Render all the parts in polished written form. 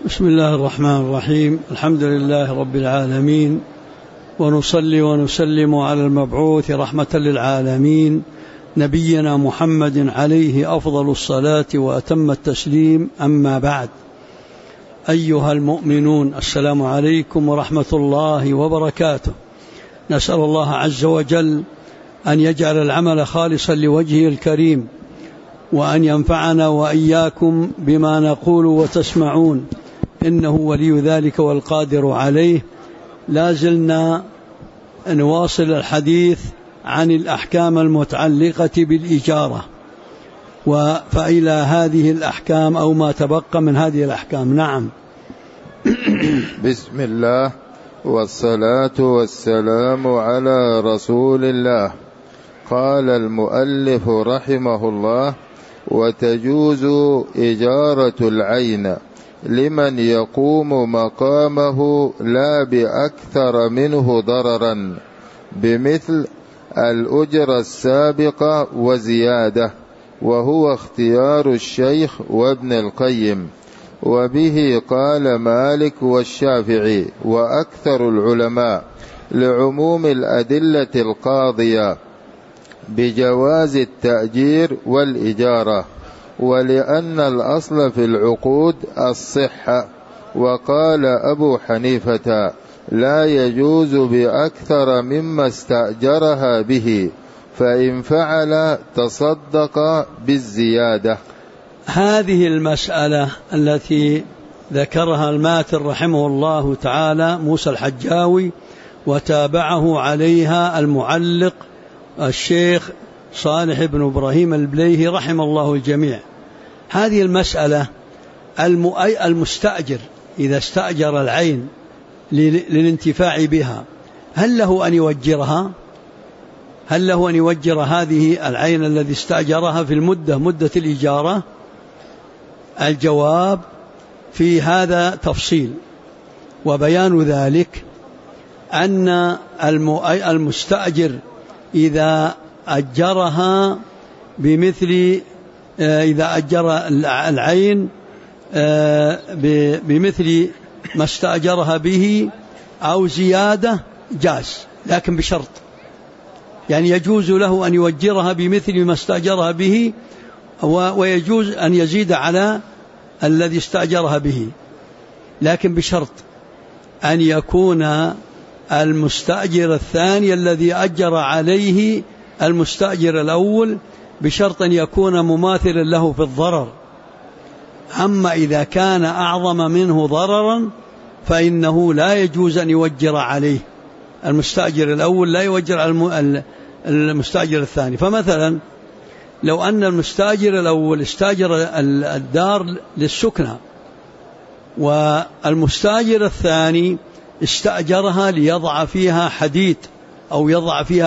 بسم الله الرحمن الرحيم. الحمد لله رب العالمين، ونصلي ونسلم على المبعوث رحمة للعالمين نبينا محمد عليه أفضل الصلاة وأتم التسليم. أما بعد، أيها المؤمنون، السلام عليكم ورحمة الله وبركاته. نسأل الله عز وجل أن يجعل العمل خالصا لوجهه الكريم، وأن ينفعنا وإياكم بما نقول وتسمعون، إنه ولي ذلك والقادر عليه. لا زلنا نواصل الحديث عن الأحكام المتعلقة بالإجارة، فإلى هذه الأحكام أو ما تبقى من هذه الأحكام. نعم. بسم الله والصلاة والسلام على رسول الله. قال المؤلف رحمه الله: وتجوز إجارة العين لمن يقوم مقامه لا بأكثر منه ضررا، بمثل الأجرة السابقة وزيادة، وهو اختيار الشيخ وابن القيم، وبه قال مالك والشافعي وأكثر العلماء، لعموم الأدلة القاضية بجواز التأجير والإجارة، ولأن الأصل في العقود الصحة. وقال أبو حنيفة: لا يجوز بأكثر مما استأجرها به، فإن فعل تصدق بالزيادة. هذه المسألة التي ذكرها الماتر رحمه الله تعالى موسى الحجاوي، وتابعه عليها المعلق الشيخ صالح بن إبراهيم البليهي رحم الله الجميع. هذه المسألة، المستأجر إذا استأجر العين للانتفاع بها، هل له أن يوجرها؟ هل له أن يوجر هذه العين الذي استأجرها في مدة الإجارة؟ الجواب في هذا تفصيل، وبيان ذلك أن المستأجر إذا أجرها بمثل، إذا أجر العين بمثل ما استأجرها به أو زيادة جاز، لكن بشرط، يعني يجوز له أن يوجرها بمثل ما استأجرها به، ويجوز أن يزيد على الذي استأجرها به، لكن بشرط أن يكون المستأجر الثاني الذي أجر عليه المستأجر الأول، بشرط أن يكون مماثلا له في الضرر. أما إذا كان أعظم منه ضررا فإنه لا يجوز أن يوجر عليه المستأجر الأول، لا يوجر على المستأجر الثاني. فمثلا لو أن المستأجر الأول استأجر الدار للسكنة، والمستأجر الثاني استأجرها ليضع فيها حديد، أو يضع فيها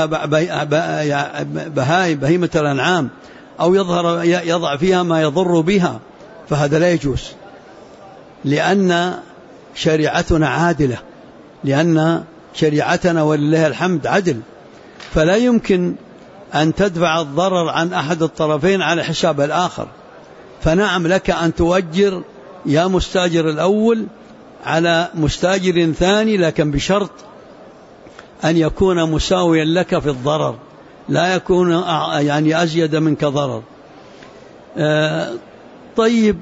بهيمة الأنعام، أو يضع فيها ما يضر بها، فهذا لا يجوز، لأن شريعتنا عادلة، لأن شريعتنا ولله الحمد عدل، فلا يمكن أن تدفع الضرر عن أحد الطرفين على حساب الآخر. فنعم لك أن تؤجر يا مستاجر الأول على مستاجر ثاني، لكن بشرط أن يكون مساويا لك في الضرر، لا يكون يعني أزيد منك ضرر. طيب،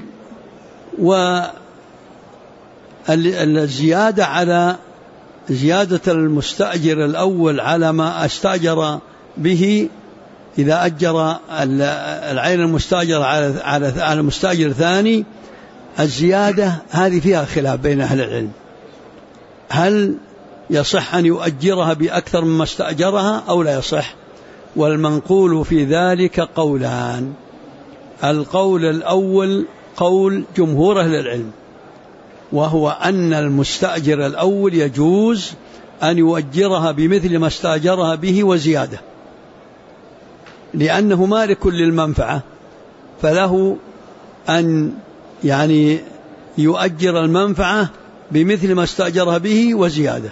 والزيادة على زيادة المستأجر الأول على ما استأجر به، إذا أجر العين المستأجر على المستأجر الثاني، الزيادة هذه فيها خلاف بين أهل العلم، هل يصح أن يؤجرها بأكثر مما استأجرها أو لا يصح؟ والمنقول في ذلك قولان. القول الأول قول جمهور أهل العلم، وهو أن المستأجر الأول يجوز أن يؤجرها بمثل ما استأجرها به وزيادة، لأنه مالك للمنفعة، فله أن يعني يؤجر المنفعة بمثل ما استأجرها به وزيادة.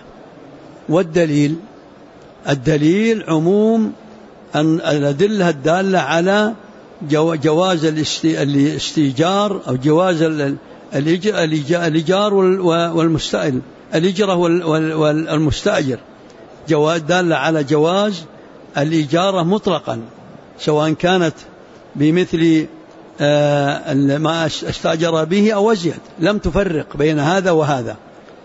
والدليل عموم أن الأدلة الدالة على جواز الاستيجار أو جواز الإيجار والمستأجر، الإجرة والمستأجر دالة على جواز الإجارة مطلقا، سواء كانت بمثل ما استأجر به أو أزيد، لم تفرق بين هذا وهذا.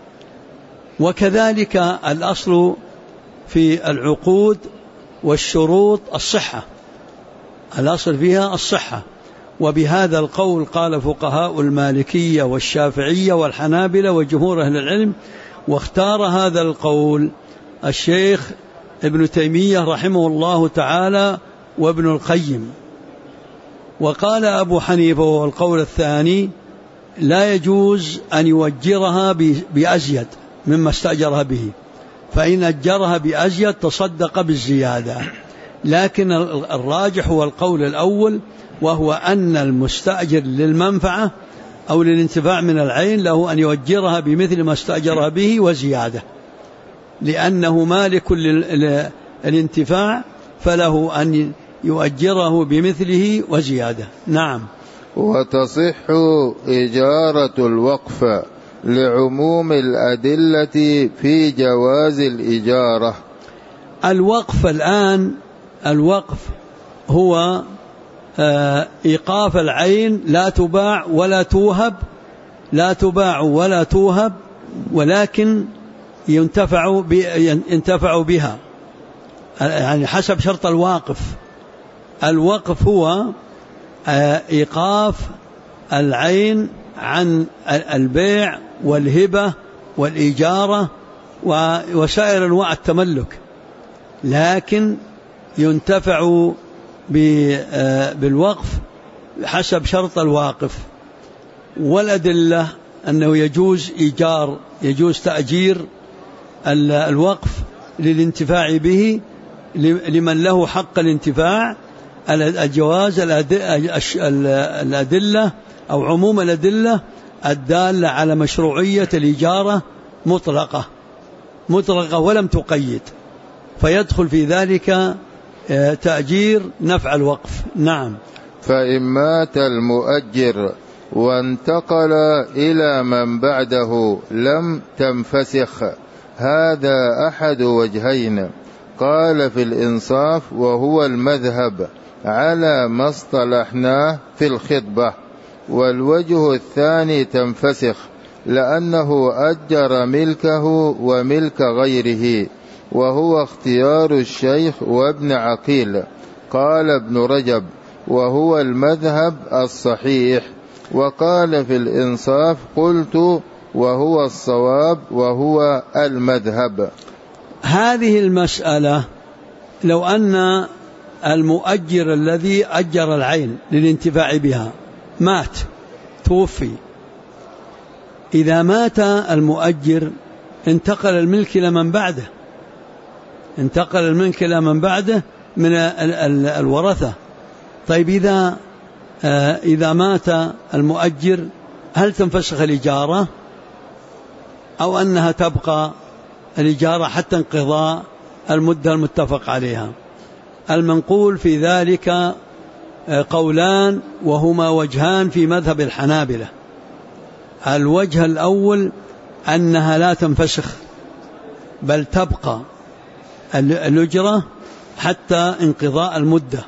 وكذلك الأصل في العقود والشروط الصحة، الأصل فيها الصحة. وبهذا القول قال فقهاء المالكية والشافعية والحنابلة وجمهور أهل العلم. واختار هذا القول الشيخ ابن تيمية رحمه الله تعالى وابن القيم. وقال أبو حنيفة وهو القول الثاني: لا يجوز أن يؤجرها بأزيد مما استأجرها به، فإن أجرها بأزيد تصدق بالزيادة. لكن الراجح هو القول الأول، وهو أن المستأجر للمنفعة أو للانتفاع من العين له أن يؤجرها بمثل ما استأجرها به وزيادة، لأنه مالك للانتفاع، فله أن يؤجره بمثله وزيادة. نعم. وتصح إجارة الوقف لعموم الأدلة في جواز الإجارة. الوقف الآن، الوقف هو إيقاف العين، لا تباع ولا توهب، لا تباع ولا توهب، ولكن ينتفع بها، يعني حسب شرط الواقف. الوقف هو إيقاف العين عن البيع والهبة والإجارة وسائر أنواع التملك، لكن ينتفع بالوقف حسب شرط الواقف. والأدلة أنه يجوز إيجار، يجوز تأجير الوقف للانتفاع به لمن له حق الانتفاع. الجواز الأدلة أو عموم الأدلة الدالة على مشروعية الإجارة مطلقة ولم تقيد، فيدخل في ذلك تأجير نفع الوقف. نعم. فإن مات المؤجر وانتقل إلى من بعده لم تنفسخ. هذا أحد وجهين، قال في الإنصاف وهو المذهب على ما اصطلحناه في الخطبة. والوجه الثاني تنفسخ، لأنه أجر ملكه وملك غيره، وهو اختيار الشيخ وابن عقيل. قال ابن رجب وهو المذهب الصحيح. وقال في الإنصاف قلت وهو الصواب وهو المذهب. هذه المسألة لو أن المؤجر الذي أجر العين للانتفاع بها مات، توفي، إذا مات المؤجر انتقل الملك إلى من بعده، انتقل الملك إلى من بعده من الورثة. طيب إذا مات المؤجر هل تنفسخ الإجارة أو أنها تبقى الإجارة حتى انقضاء المدة المتفق عليها؟ المنقول في ذلك قولان، وهما وجهان في مذهب الحنابلة. الوجه الأول أنها لا تنفسخ، بل تبقى الأجرة حتى انقضاء المدة،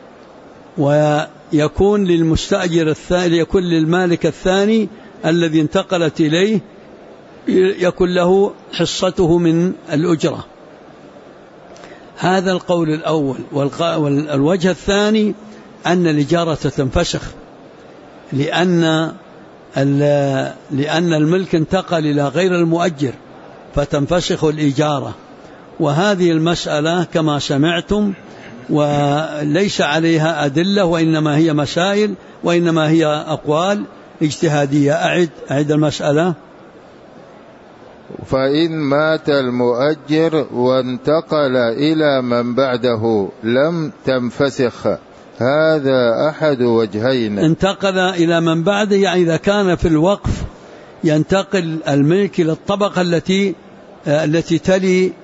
ويكون للمستأجر الثاني، يكون للمالك الثاني الذي انتقلت إليه يكون له حصته من الأجرة. هذا القول الأول. والوجه الثاني أن الإجارة تنفسخ، لأن الملك انتقل إلى غير المؤجر فتنفسخ الإجارة. وهذه المسألة كما سمعتم وليس عليها أدلة، وإنما هي مسائل، وإنما هي أقوال اجتهادية. أعد المسألة. فإن مات المؤجر وانتقل إلى من بعده لم تنفسخ. هذا أحد وجهين. انتقل إلى من بعده يعني إذا كان في الوقف ينتقل الملك إلى الطبقة التي تلي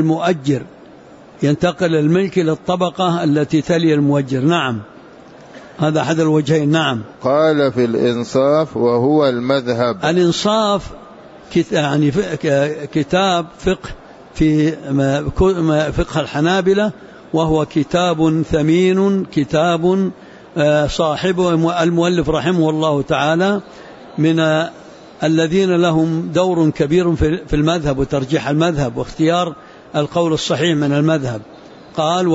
المؤجر، ينتقل الملك إلى الطبقة التي تلي المؤجر. نعم. هذا أحد الوجهين. نعم. قال في الإنصاف وهو المذهب. الإنصاف يعني كتاب فقه في فقه الحنابلة، وهو كتاب ثمين، كتاب صاحبه المؤلف رحمه الله تعالى من الذين لهم دور كبير في المذهب وترجيح المذهب واختيار القول الصحيح من المذهب. قال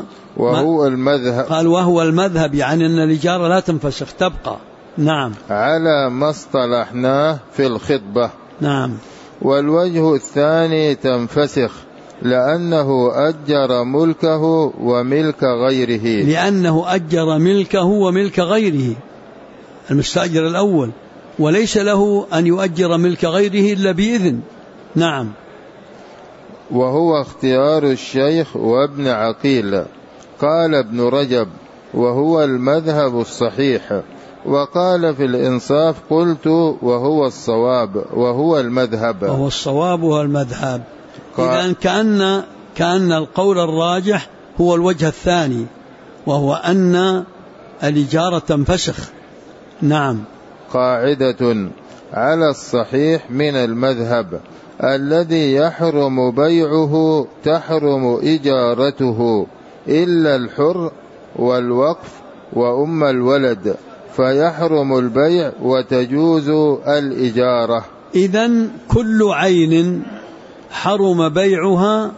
وهو المذهب، يعني أن الإجارة لا تنفسخ تبقى. نعم. على ما اصطلحناه في الخطبة. نعم. والوجه الثاني تنفسخ لأنه أجر ملكه وملك غيره. لأنه أجر ملكه وملك غيره، المستأجر الأول، وليس له أن يؤجر ملك غيره إلا بإذن. نعم. وهو اختيار الشيخ وابن عقيل. قال ابن رجب وهو المذهب الصحيح. وقال في الإنصاف قلت وهو الصواب وهو المذهب. وهو الصواب وهو المذهب. إذن كأن القول الراجح هو الوجه الثاني، وهو أن الإجارة تنفسخ. نعم. قاعدة على الصحيح من المذهب الذي يحرم بيعه تحرم إجارته إلا الحر والوقف وأم الولد، فيحرم البيع وتجوز الإجارة. إذن كل عين حرم بيعها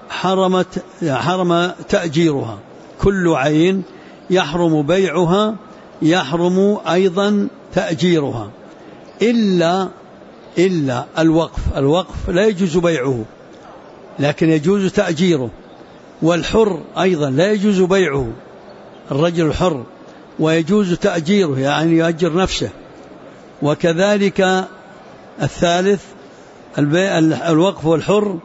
حرم تأجيرها. كل عين يحرم بيعها يحرم أيضا تأجيرها إلا الوقف لا يجوز بيعه لكن يجوز تأجيره، والحر أيضا لا يجوز بيعه، الرجل الحر، ويجوز تأجيره يعني يؤجر نفسه. وكذلك الثالث الوقف والحر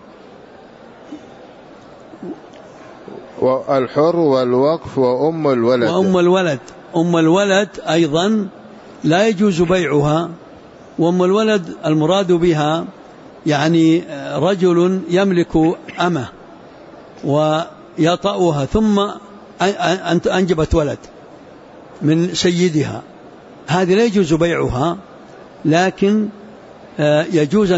والوقف وأم الولد. أم الولد أيضا لا يجوز بيعها. وأم الولد المراد بها يعني رجل يملك أمة ويطأها ثم أنجبت ولد من سيدها، هذه لا يجوز بيعها، لكن يجوز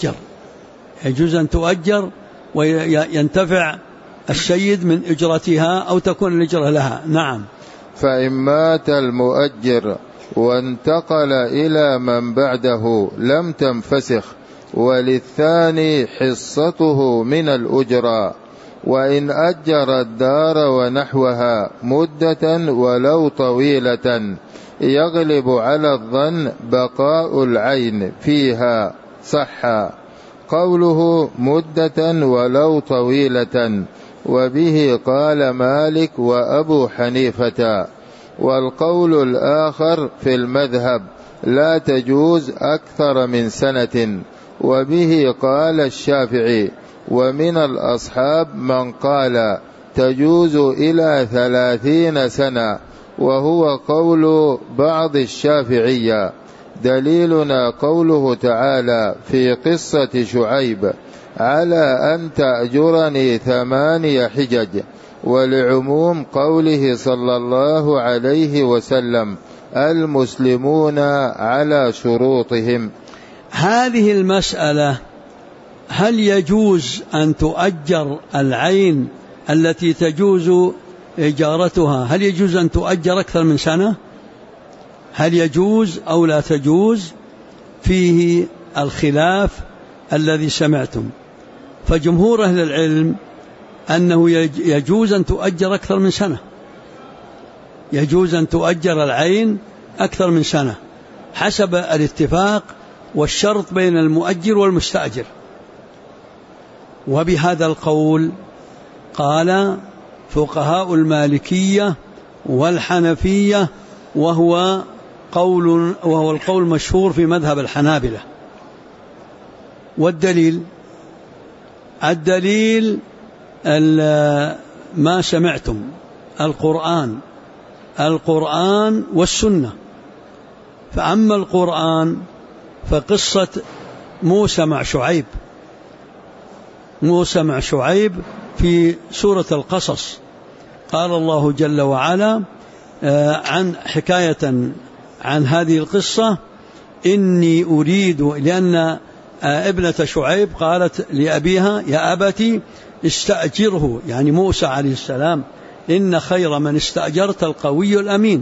أن تؤجر وينتفع السيد من إجرتها أو تكون الإجرة لها. نعم. فإن مات المؤجر وانتقل إلى من بعده لم تنفسخ، وللثاني حصته من الأجرة. وإن أجر الدار ونحوها مدة ولو طويلة يغلب على الظن بقاء العين فيها صح قوله مدة ولو طويلة، وبه قال مالك وأبو حنيفة. والقول الآخر في المذهب لا تجوز أكثر من سنة، وبه قال الشافعي. ومن الأصحاب من قال تجوز إلى 30 سنة، وهو قول بعض الشافعية. دليلنا قوله تعالى في قصة شعيب على أن تأجرني 8 حجج، ولعموم قوله صلى الله عليه وسلم المسلمون على شروطهم. هذه المسألة هل يجوز أن تؤجر العين التي تجوز إجارتها، هل يجوز أن تؤجر أكثر من سنة؟ هل يجوز أو لا تجوز؟ فيه الخلاف الذي سمعتم. فجمهور أهل العلم أنه يجوز أن تؤجر أكثر من سنة، يجوز أن تؤجر العين أكثر من سنة حسب الاتفاق والشرط بين المؤجر والمستأجر. وبهذا القول قال فقهاء المالكية والحنفية، وهو القول المشهور في مذهب الحنابلة. والدليل ما سمعتم، القرآن والسنة. فأما القرآن فقصة موسى مع شعيب في سورة القصص، قال الله جل وعلا عن حكاية عن هذه القصة: إني أريد، لأن ابنة شعيب قالت لأبيها: يا أبتي استأجره، يعني موسى عليه السلام، إن خير من استأجرت القوي الأمين.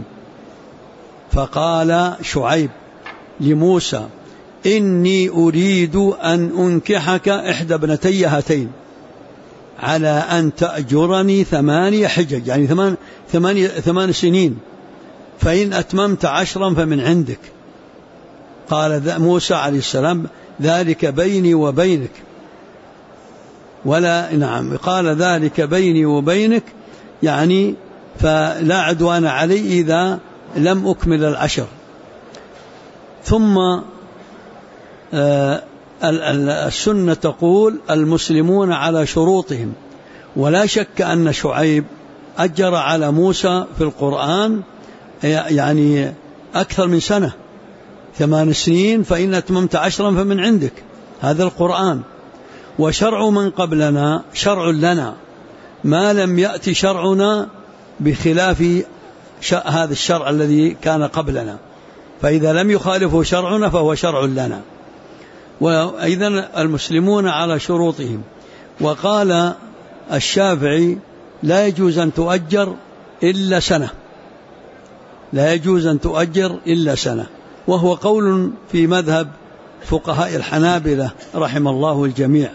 فقال شعيب لموسى: إني أريد أن أنكحك إحدى ابنتي هاتين على أن تأجرني 8 حجج، يعني 8 سنين، فإن أتممت 10 فمن عندك. قال موسى عليه السلام: ذلك بيني وبينك، ولا نعم، قال ذلك بيني وبينك، يعني فلا عدوان علي إذا لم أكمل 10. ثم السنة تقول: المسلمون على شروطهم. ولا شك أن شعيب أجر على موسى في القرآن يعني أكثر من سنة، 8 سنين، فإن أتممت 10 فمن عندك. هذا القرآن. وشرع من قبلنا شرع لنا ما لم يأتي شرعنا بخلاف هذا الشرع الذي كان قبلنا، فإذا لم يخالفه شرعنا فهو شرع لنا. وإذن المسلمون على شروطهم. وقال الشافعي: لا يجوز أن تؤجر إلا سنة، لا يجوز أن تؤجر إلا سنة، وهو قول في مذهب فقهاء الحنابلة رحم الله الجميع،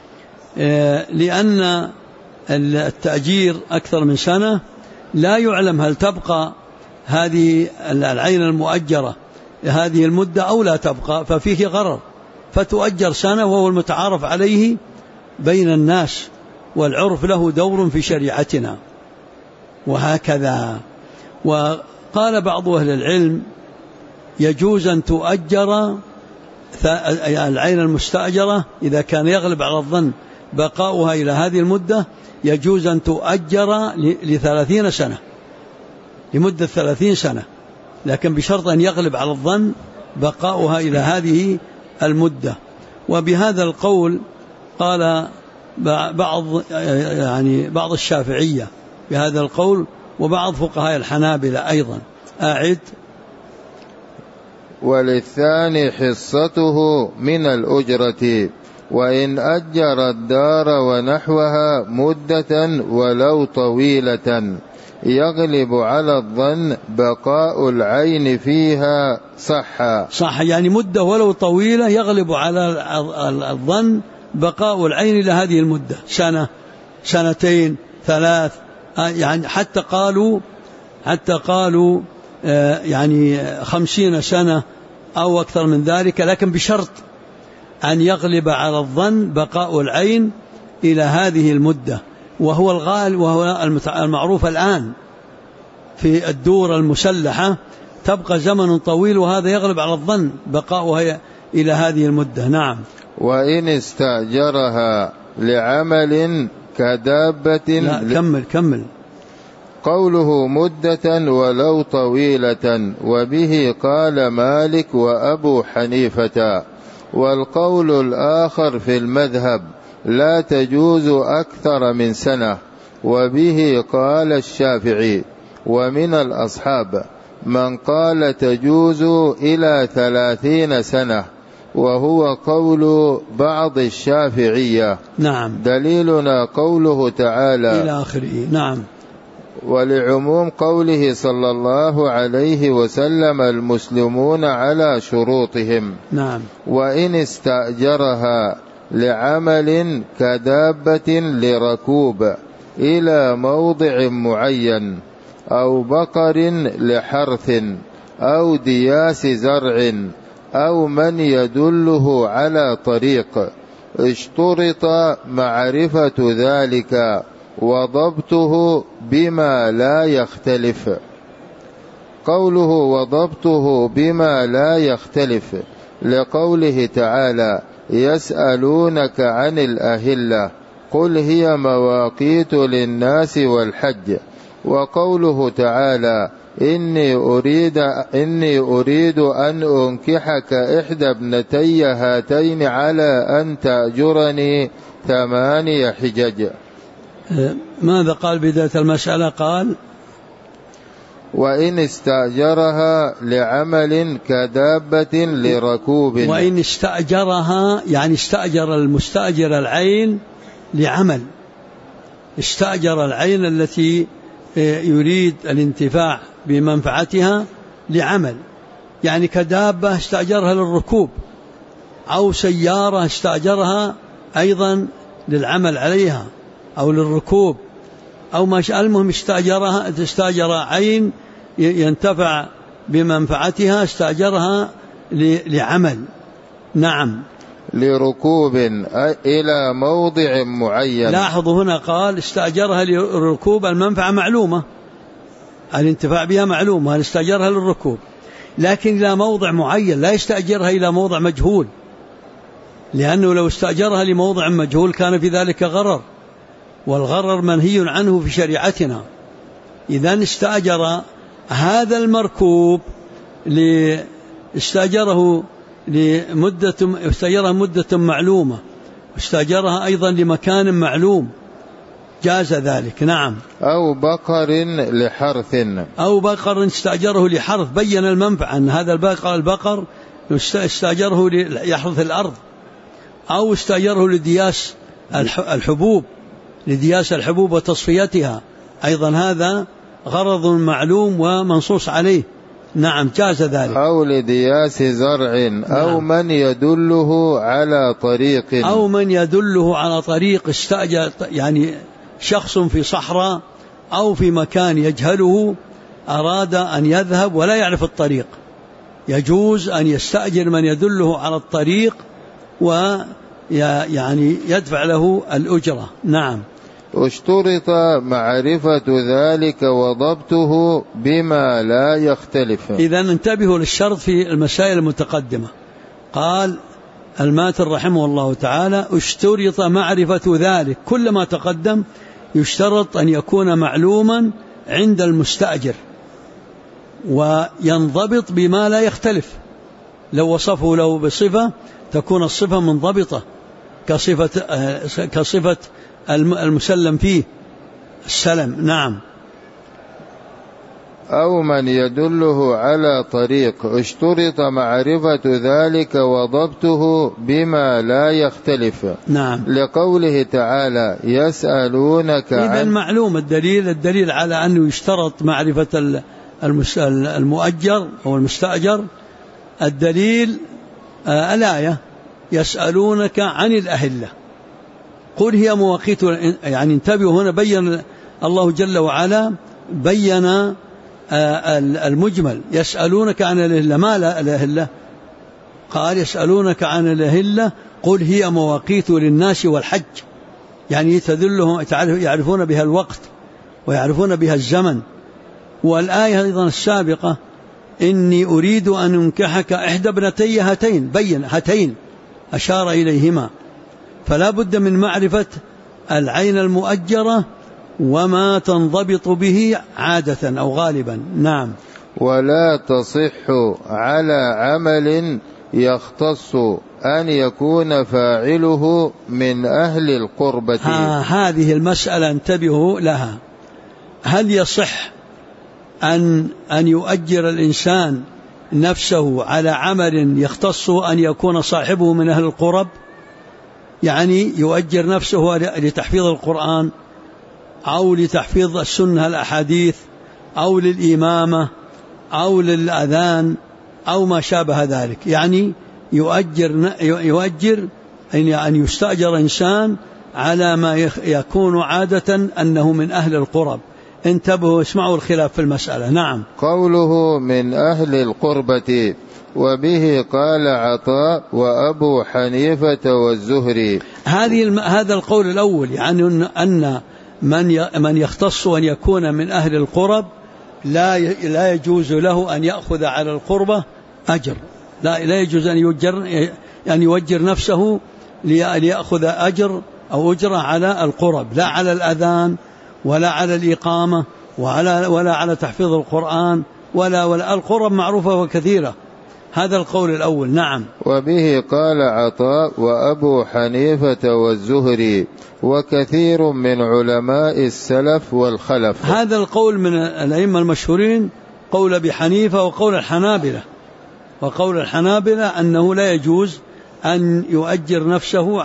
لأن التأجير أكثر من سنة لا يعلم هل تبقى هذه العين المؤجرة هذه المدة أو لا تبقى، ففيه غرر، فتؤجر سنة، وهو المتعارف عليه بين الناس، والعرف له دور في شريعتنا. وهكذا. وقال بعض أهل العلم: يجوز أن تؤجر العين المستأجرة إذا كان يغلب على الظن بقاؤها إلى هذه المدة، يجوز أن تؤجر ل30 سنة، لمدة 30 سنة، لكن بشرط أن يغلب على الظن بقاؤها إلى هذه المدة. وبهذا القول قال بعض الشافعية بهذا القول، وبعض فقهاء الحنابلة أيضا. أعد: وللثاني حصته من الأجرة، وإن أجر الدار ونحوها مدة ولو طويلة يغلب على الظن بقاء العين فيها صح، يعني مدة ولو طويلة يغلب على الظن بقاء العين إلى هذه المدة، 1 سنة، 2 3، يعني حتى قالوا يعني 50 سنة أو أكثر من ذلك، لكن بشرط أن يغلب على الظن بقاء العين إلى هذه المدة. وهو الغالب، وهو المعروف الآن في الدور المسلحة، تبقى زمن طويل، وهذا يغلب على الظن بقاؤها إلى هذه المدة. نعم. وإن استأجرها لعمل كدابة. لا، كمل. قوله مدة ولو طويلة، وبه قال مالك وأبو حنيفة. والقول الآخر في المذهب: لا تجوز أكثر من سنة، وبه قال الشافعي. ومن الأصحاب من قال تجوز إلى 30 سنة، وهو قول بعض الشافعية. نعم. دليلنا قوله تعالى إلى آخره. نعم. ولعموم قوله صلى الله عليه وسلم: المسلمون على شروطهم. نعم. وإن استأجرها لعمل كدابة لركوب إلى موضع معين، أو بقر لحرث، أو دياس زرع، أو من يدله على طريق، اشترط معرفة ذلك وضبطه بما لا يختلف. قوله وضبطه بما لا يختلف لقوله تعالى: يسألونك عن الأهلة قل هي مواقيت للناس والحج. وقوله تعالى: إني أريد أن أنكحك إحدى ابنتي هاتين على أن تأجرني 8 حجج. ماذا قال بداية المسألة؟ قال: وإن استأجرها لعمل كدابة لركوب. وإن استأجرها يعني استأجر المستأجر العين لعمل، استأجر العين التي يريد الانتفاع بمنفعتها لعمل، يعني كدابة استأجرها للركوب، أو سيارة استأجرها أيضا للعمل عليها أو للركوب، أو ما المهم استأجر عين ينتفع بمنفعتها، استأجرها لعمل. نعم. لركوب إلى موضع معين. لاحظوا هنا قال استأجرها للركوب، المنفعة معلومة، الانتفاع بها معلومة، استأجرها للركوب، لكن إلى موضع معين، لا يستأجرها إلى موضع مجهول، لأنه لو استأجرها لموضع مجهول كان في ذلك غرر، والغرر منهي عنه في شريعتنا. إذن استأجر هذا المركوب استأجره مدة معلومة، استأجرها أيضا لمكان معلوم، جاز ذلك. نعم. أو بقر لحرث، أو بقر استأجره لحرث، بين المنفعة أن هذا البقر استأجره ليحرث الأرض، أو استأجره لدياس الحبوب، لدياس الحبوب وتصفيتها، أيضا هذا غرض معلوم ومنصوص عليه. نعم، جاز ذلك. أو لدياس زرع. نعم. أو من يدله على طريق، أو من يدله على طريق، استأجر يعني شخص في صحراء أو في مكان يجهله، أراد أن يذهب ولا يعرف الطريق، يجوز أن يستأجر من يدله على الطريق ويعني يدفع له الأجرة. نعم. اشترط معرفة ذلك وضبطه بما لا يختلف. إذن انتبهوا للشرط في المسائل المتقدمة. قال الماتر رحمه الله تعالى اشترط معرفة ذلك، كل ما تقدم يشترط أن يكون معلوما عند المستأجر، وينضبط بما لا يختلف. لو وصفه له بصفة تكون الصفة منضبطة كصفة المسلم فيه السلم. نعم. أو من يدله على طريق اشترط معرفة ذلك وضبطه بما لا يختلف. نعم. لقوله تعالى يسألونك إذن معلوم الدليل على أنه يشترط معرفة المؤجر أو المستأجر. الدليل الآية يسألونك عن الأهلة قل هي مواقيت، يعني انتبهوا هنا بين الله جل وعلا بين المجمل. يسألونك عن الأهلة، ما لا الأهلة؟ قال يسألونك عن الأهلة قل هي مواقيت للناس والحج، يعني تدلهم يعرفون بها الوقت ويعرفون بها الزمن. والآية أيضا السابقة إني أريد أن أنكحك إحدى ابنتي هاتين، بين هاتين أشار إليهما، فلا بد من معرفة العين المؤجرة وما تنضبط به عادة أو غالبا. نعم. ولا تصح على عمل يختص أن يكون فاعله من أهل القربة. هذه المسألة انتبهوا لها. هل يصح أن يؤجر الإنسان نفسه على عمل يختص أن يكون صاحبه من أهل القرب؟ يعني يؤجر نفسه لتحفيظ القرآن أو لتحفيظ السنة الأحاديث أو للإمامة أو للأذان أو ما شابه ذلك، يعني يؤجر أن يستأجر إنسان على ما يكون عادة أنه من أهل القرب. انتبهوا اسمعوا الخلاف في المسألة. نعم. قوله من أهل القربة وبه قال عطاء وأبو حنيفة والزهري. هذا القول الأول، يعني أن من يختص أن يكون من أهل القرب لا يجوز له أن يأخذ على القربة أجر، لا يجوز أن يوجر نفسه ليأخذ أجر أو أجرة على القرب، لا على الأذان ولا على الإقامة ولا على تحفيظ القرآن ولا القرب معروفة وكثيرة. هذا القول الأول. نعم. وبه قال عطاء وأبو حنيفة والزهري وكثير من علماء السلف والخلف. هذا القول من الأئمة المشهورين قول أبي حنيفة وقول الحنابلة أنه لا يجوز أن يؤجر نفسه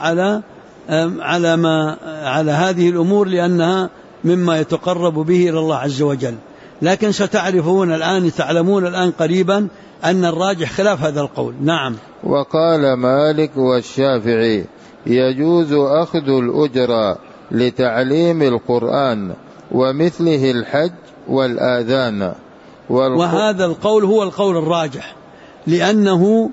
على هذه الأمور لأنها مما يتقرب به إلى الله عز وجل. لكن تعلمون الآن قريبا أن الراجح خلاف هذا القول. نعم. وقال مالك والشافعي يجوز أخذ الأجرة لتعليم القرآن ومثله الحج والآذان. وهذا القول هو القول الراجح، لأنه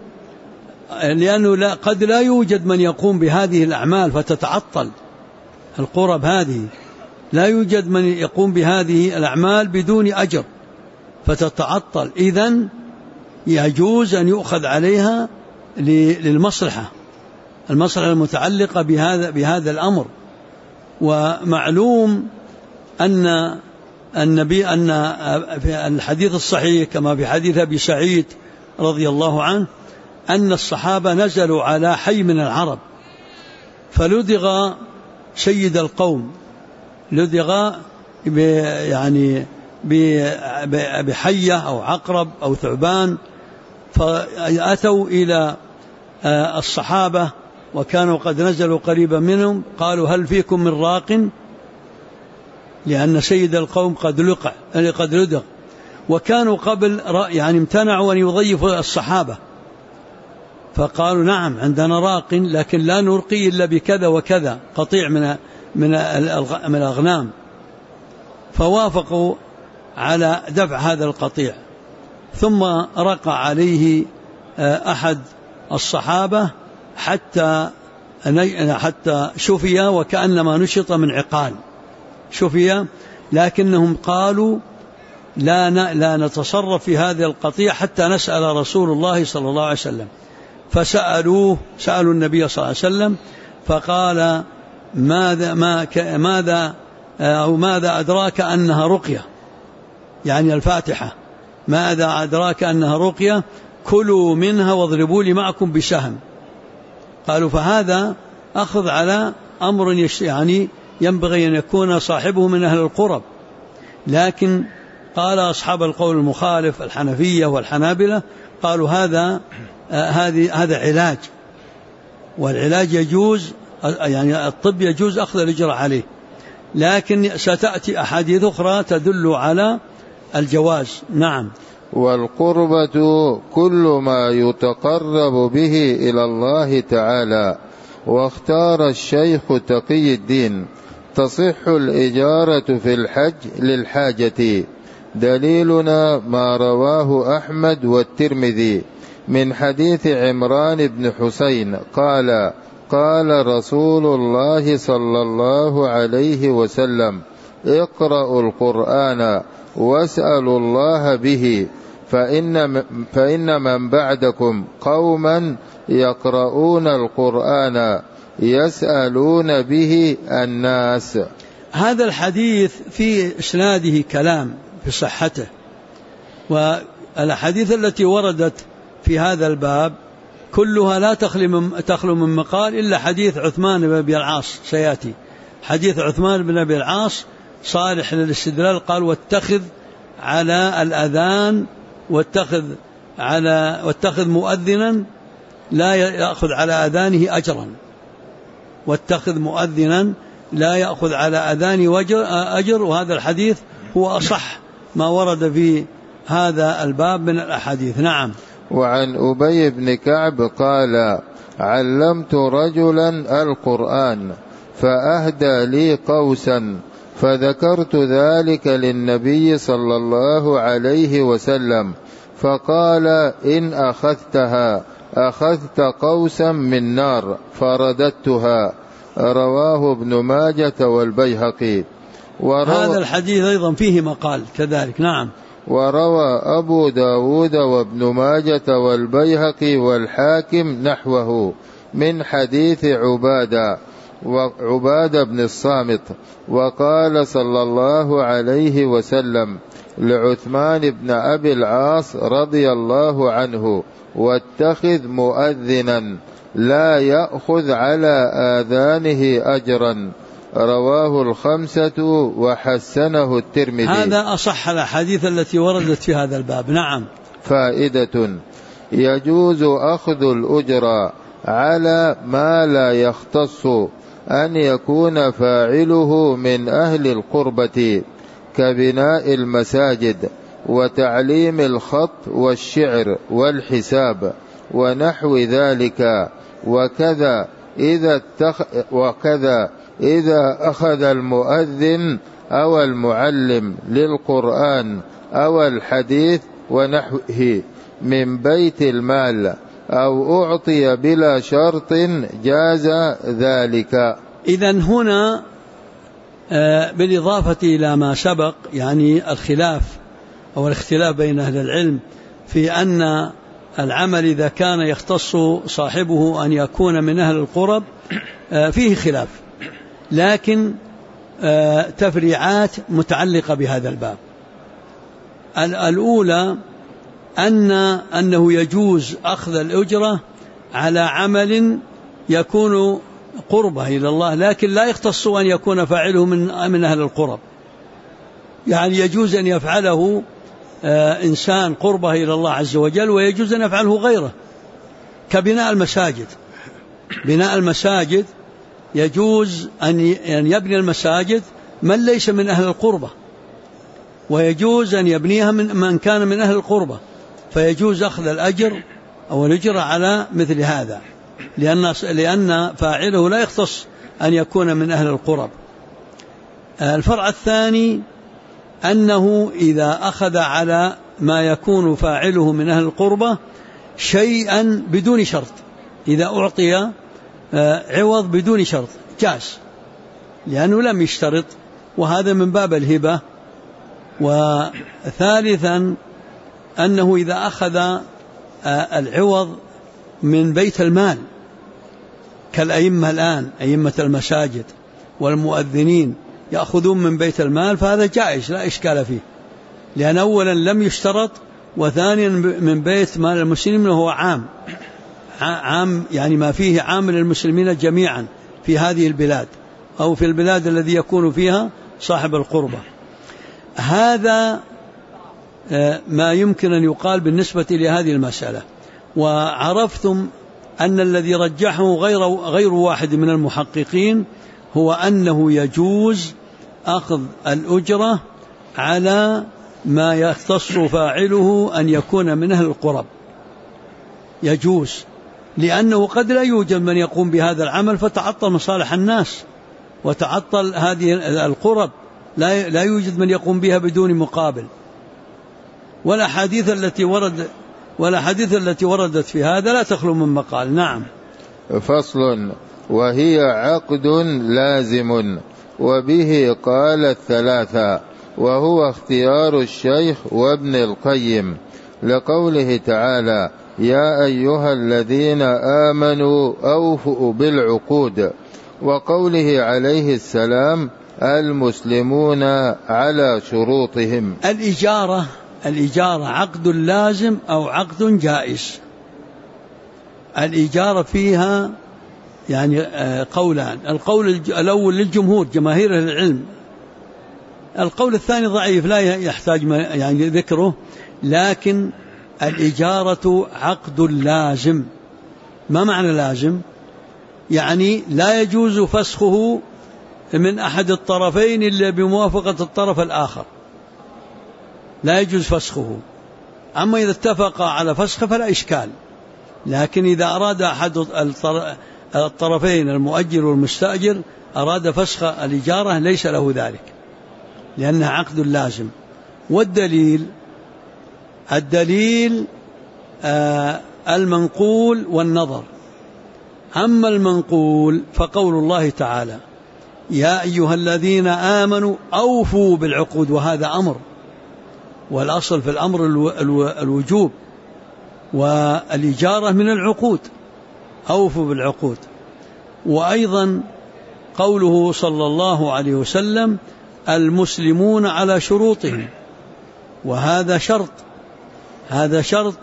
قد لا يوجد من يقوم بهذه الأعمال فتتعطل القرب هذه، لا يوجد من يقوم بهذه الأعمال بدون أجر فتتعطل. إذن يجوز أن يؤخذ عليها للمصلحة المتعلقة بهذا الأمر. ومعلوم أن في الحديث الصحيح كما في حديث أبي سعيد رضي الله عنه أن الصحابة نزلوا على حي من العرب فلدغ سيد القوم، لدغ بحية أو عقرب أو ثعبان، فأتوا إلى الصحابة وكانوا قد نزلوا قريبا منهم، قالوا هل فيكم من راق؟ لأن سيد القوم قد لدغ، وكانوا قبل امتنعوا أن يضيفوا الصحابة، فقالوا نعم عندنا راق لكن لا نرقي إلا بكذا وكذا قطيع من الأغنام، فوافقوا على دفع هذا القطيع. ثم رقى عليه أحد الصحابة حتى شفي وكأنما نشط من عقال، شفي، لكنهم قالوا لا نتصرف في هذا القطيع حتى نسأل رسول الله صلى الله عليه وسلم. سألوا النبي صلى الله عليه وسلم فقال ماذا أدراك أنها رقية، يعني الفاتحة، ماذا أدراك أنها رقية؟ كلوا منها واضربوا لي معكم بسهم. قالوا فهذا أخذ على أمر ينبغي أن يكون صاحبه من أهل القرب. لكن قال أصحاب القول المخالف الحنفية والحنابلة قالوا هذا علاج، والعلاج يجوز، الطب يجوز أخذ الإجراء عليه، لكن ستأتي أحاديث أخرى تدل على الجواز. نعم. والقربة كل ما يتقرب به إلى الله تعالى. واختار الشيخ تقي الدين تصح الإجارة في الحج للحاجة. دليلنا ما رواه أحمد والترمذي من حديث عمران بن حسين قال قال رسول الله صلى الله عليه وسلم اقرأوا القرآن واسألوا الله به فإن من بعدكم قوما يقرؤون القرآن يسألون به الناس. هذا الحديث في إسناده كلام في صحته، والحديث التي وردت في هذا الباب كلها لا تخلو من مقال إلا حديث عثمان بن أبي العاص. سيأتي حديث عثمان بن أبي العاص صالح للاستدلال، قال واتخذ على الأذان واتخذ مؤذنا لا يأخذ على أذانه أجرا، واتخذ مؤذنا لا يأخذ على أذانه أجر. وهذا الحديث هو أصح ما ورد في هذا الباب من الأحاديث. نعم. وعن أبي بن كعب قال علمت رجلا القرآن فأهدى لي قوسا فذكرت ذلك للنبي صلى الله عليه وسلم فقال إن أخذتها أخذت قوسا من نار فرددتها. رواه ابن ماجة والبيهقي. هذا الحديث أيضا فيه مقال كذلك. نعم. وروى أبو داود وابن ماجة والبيهقي والحاكم نحوه من حديث عبادة بن الصامت. وقال صلى الله عليه وسلم لعثمان بن أبي العاص رضي الله عنه واتخذ مؤذنا لا يأخذ على آذانه أجرا. رواه الخمسة وحسنه الترمذي. هذا أصح الأحاديث التي وردت في هذا الباب. نعم. فائدة: يجوز أخذ الأجرة على ما لا يختص أن يكون فاعله من أهل القربة كبناء المساجد وتعليم الخط والشعر والحساب ونحو ذلك، وكذا إذا أخذ المؤذن أو المعلم للقرآن أو الحديث ونحوه من بيت المال أو أعطي بلا شرط جاز ذلك. إذن هنا بالإضافة إلى ما سبق، يعني الخلاف أو الاختلاف بين أهل العلم في أن العمل إذا كان يختص صاحبه أن يكون من أهل القرب فيه خلاف، لكن تفريعات متعلقة بهذا الباب. الأولى أنه يجوز أخذ الأجرة على عمل يكون قربة إلى الله، لكن لا يختص أن يكون فاعله من أهل القرب. يعني يجوز أن يفعله إنسان قربة إلى الله عز وجل، ويجوز أن يفعله غيره، كبناء المساجد. بناء المساجد يجوز أن يبني المساجد من ليس من أهل القربة، ويجوز أن يبنيها من كان من أهل القربة، فيجوز أخذ الأجر أو الأجر على مثل هذا، لأن فاعله لا يختص أن يكون من أهل القرب. الفرع الثاني أنه إذا أخذ على ما يكون فاعله من أهل القربة شيئا بدون شرط، إذا أعطي عوض بدون شرط جاز، لأنه لم يشترط، وهذا من باب الهبة. وثالثا أنه إذا أخذ العوض من بيت المال كالأئمة الآن، أئمة المساجد والمؤذنين يأخذون من بيت المال، فهذا جائز لا إشكال فيه، لأن أولا لم يشترط، وثانيا من بيت مال المسلمين هو عام يعني ما فيه عام للمسلمين جميعا في هذه البلاد أو في البلاد الذي يكون فيها صاحب القربة. هذا ما يمكن أن يقال بالنسبة لهذه المسألة. وعرفتم أن الذي رجحه غير واحد من المحققين هو أنه يجوز أخذ الأجرة على ما يختص فاعله أن يكون من أهل القرب، يجوز، لأنه قد لا يوجد من يقوم بهذا العمل فتعطل مصالح الناس وتعطل هذه القرب، لا يوجد من يقوم بها بدون مقابل. والأحاديث التي وردت في هذا لا تخلو من مقال. نعم. فصل: وهي عقد لازم، وبه قال الثلاثة، وهو اختيار الشيخ وابن القيم، لقوله تعالى: يا أيها الذين آمنوا أوفوا بالعقود، وقوله عليه السلام: المسلمون على شروطهم. الإجارة عقد لازم أو عقد جائز. الإجارة فيها يعني قولان، القول الأول للجمهور جماهير العلم، القول الثاني ضعيف لا يحتاج يعني ذكره، لكن الإجارة عقد لازم. ما معنى لازم؟ يعني لا يجوز فسخه من أحد الطرفين إلا بموافقة الطرف الآخر، لا يجوز فسخه. أما إذا اتفق على فسخه فلا إشكال، لكن إذا أراد أحد الطرفين المؤجر والمستأجر أراد فسخ الإجارة ليس له ذلك، لأنها عقد لازم. والدليل المنقول والنظر. أما المنقول فقول الله تعالى: يا أيها الذين آمنوا أوفوا بالعقود، وهذا أمر، والأصل في الأمر الوجوب، والإجارة من العقود، أوفوا بالعقود. وأيضا قوله صلى الله عليه وسلم: المسلمون على شروطهم، وهذا شرط، هذا شرط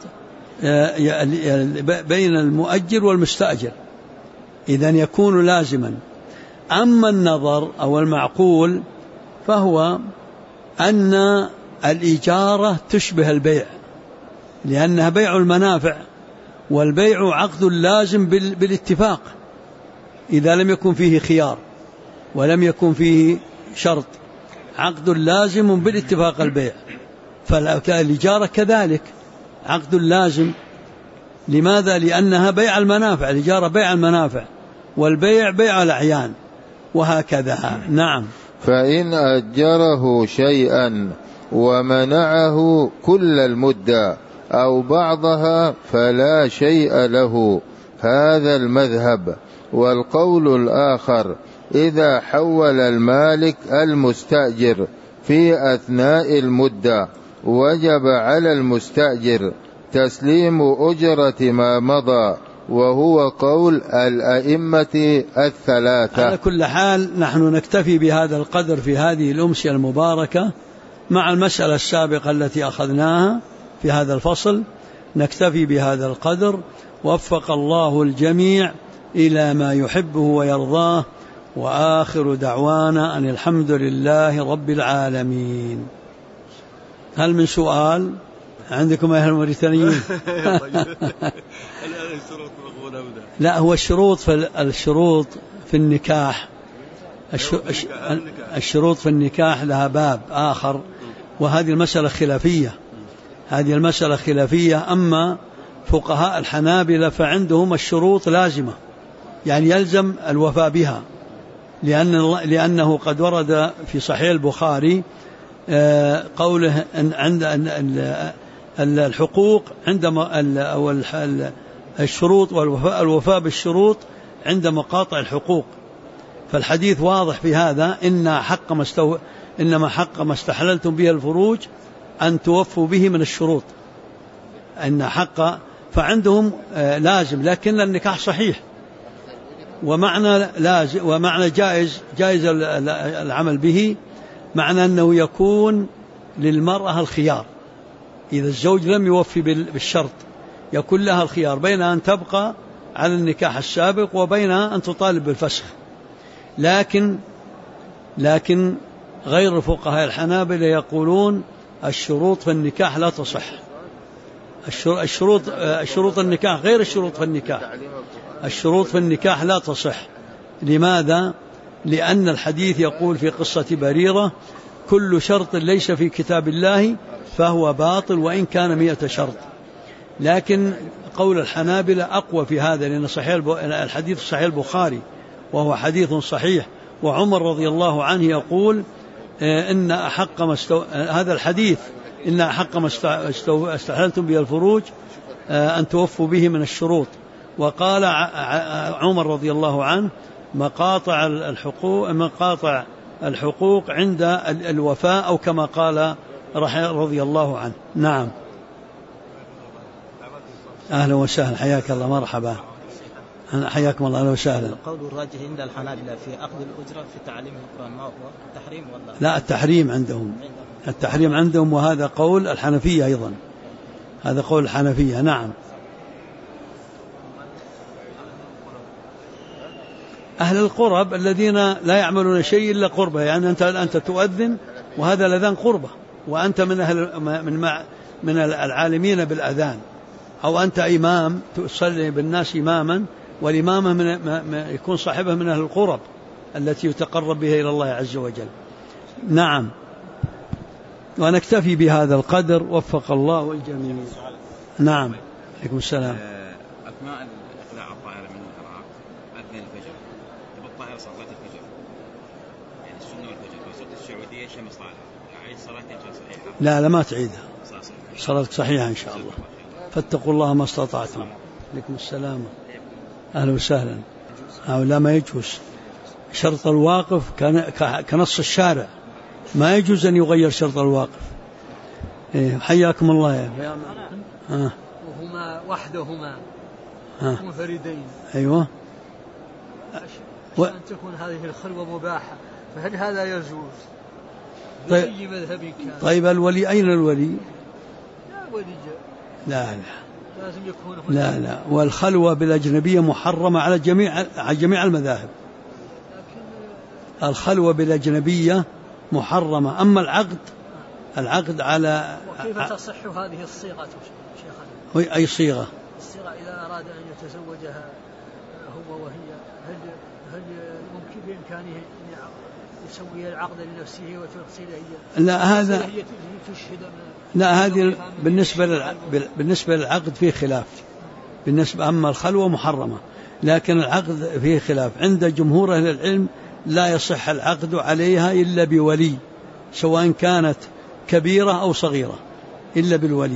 بين المؤجر والمستأجر، إذن يكون لازما. أما النظر أو المعقول فهو أن الإجارة تشبه البيع، لأنها بيع المنافع، والبيع عقد لازم بالاتفاق إذا لم يكن فيه خيار ولم يكن فيه شرط، عقد لازم بالاتفاق البيع. فالإجارة كذلك عقد لازم. لماذا؟ لأنها بيع المنافع، الإجارة بيع المنافع والبيع بيع الأعيان، وهكذا. نعم. فإن أجره شيئا ومنعه كل المدة أو بعضها فلا شيء له، هذا المذهب. والقول الآخر إذا حول المالك المستأجر في أثناء المدة وجب على المستأجر تسليم أجرة ما مضى، وهو قول الأئمة الثلاثة. على كل حال نحن نكتفي بهذا القدر في هذه الأمسية المباركة مع المسألة السابقة التي أخذناها في هذا الفصل، نكتفي بهذا القدر. وفق الله الجميع إلى ما يحبه ويرضاه، وآخر دعوانا أن الحمد لله رب العالمين. هل من سؤال عندكم أهل الموريتانيين؟ لا، هو الشروط في النكاح، الشروط في النكاح لها باب آخر، وهذه المسألة خلافية، هذه المسألة خلافية. أما فقهاء الحنابلة فعندهم الشروط لازمة، يعني يلزم الوفاء بها، لأنه قد ورد في صحيح البخاري قوله عند الحقوق عندما الشروط والوفاء بالشروط عند مقاطع الحقوق. فالحديث واضح في هذا، إنما حق ما استحللتم به الفروج أن توفوا به من الشروط، أن حق. فعندهم لازم، لكن النكاح صحيح، ومعنى لازم ومعنى جائز العمل به، معنى أنه يكون للمرأة الخيار. إذا الزوج لم يوفي بالشرط يكون لها الخيار بين أن تبقى على النكاح السابق وبين أن تطالب بالفسخ. لكن غير الفقهاء الحنابلة يقولون الشروط في النكاح لا تصح. الشروط النكاح غير الشروط في النكاح، الشروط في النكاح لا تصح. لماذا؟ لأن الحديث يقول في قصة بريرة: كل شرط ليس في كتاب الله فهو باطل وإن كان 100 شرط. لكن قول الحنابلة أقوى في هذا، لأن الحديث صحيح البخاري وهو حديث صحيح، وعمر رضي الله عنه يقول إن أحق ما هذا الحديث إن أحق ما استحللتم به الفروج أن توفوا به من الشروط. وقال عمر رضي الله عنه: مقاطع الحقوق عند الوفاء، أو كما قال رضي الله عنه. نعم. أهلا وسهلا، حياك الله، مرحبا، حياكم الله، أهلا وسهلا. القول الراجح عند الحنابلة في أخذ الأجرة في تعليم القرآن ما هو التحريم ولا لا؟ التحريم عندهم، وهذا قول الحنفية أيضا، هذا قول الحنفية. نعم. أهل القرب الذين لا يعملون شيء إلا قربة، يعني أنت تؤذن وهذا الأذان قربة، وأنت من العالمين بالأذان، أو أنت إمام تصلي بالناس إماما، والإمامة يكون صاحبه من أهل القرب التي يتقرب بها إلى الله عز وجل. نعم. ونكتفي بهذا القدر، وفق الله الجميع. نعم. عليكم السلام. أثناء إقلاع الطائرة من العراق أذن الفجر، الطائرة صلت الفجر، يعني السنة والفجر، وصلت السعودية شمس طالعة، أعيد صلاتي صحيحة؟ لا ما تعيدها، صلاتك صحيحة إن شاء الله. فاتقوا الله ما استطعتم. عليكم السلام، أهلا وسهلا. لا ما يجوز، شرط الواقف كنص الشارع، ما يجوز أن يغير شرط الواقف. حياكم الله يا وهما وحدهما منفردين. أيوة. أن تكون هذه الخلوة مباحة، فهل هذا يجوز بأي مذهب كان؟ طيب الولي أين الولي؟ لا ولي. لا لازم يكون لا والخلوة بالأجنبية محرمة على جميع المذاهب. لكن الخلوة بالأجنبية محرمة. أما العقد على وكيف تصح هذه الصيغة شيخنا؟ أي صيغة؟ الصيغة إذا أراد أن يتزوجها هو وهي، هل ممكن بإمكانه أن يسوي العقد لنفسه وترسل هي؟ لا هذا تشهد. لا هذه بالنسبة للعقد فيه خلاف. بالنسبة أما الخلوة محرمة، لكن العقد فيه خلاف. عند جمهور أهل العلم لا يصح العقد عليها إلا بولي، سواء كانت كبيرة أو صغيرة إلا بالولي.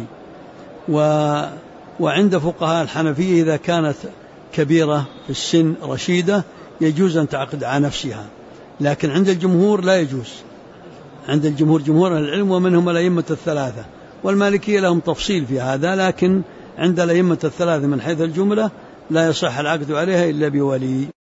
وعند فقهاء الحنفية إذا كانت كبيرة في السن رشيدة يجوز أن تعقد على نفسها، لكن عند الجمهور لا يجوز. عند الجمهور، جمهور العلم ومنهم الأئمة الثلاثة، والمالكية لهم تفصيل في هذا، لكن عند الأئمة الثلاثة من حيث الجملة لا يصح العقد عليها إلا بولي.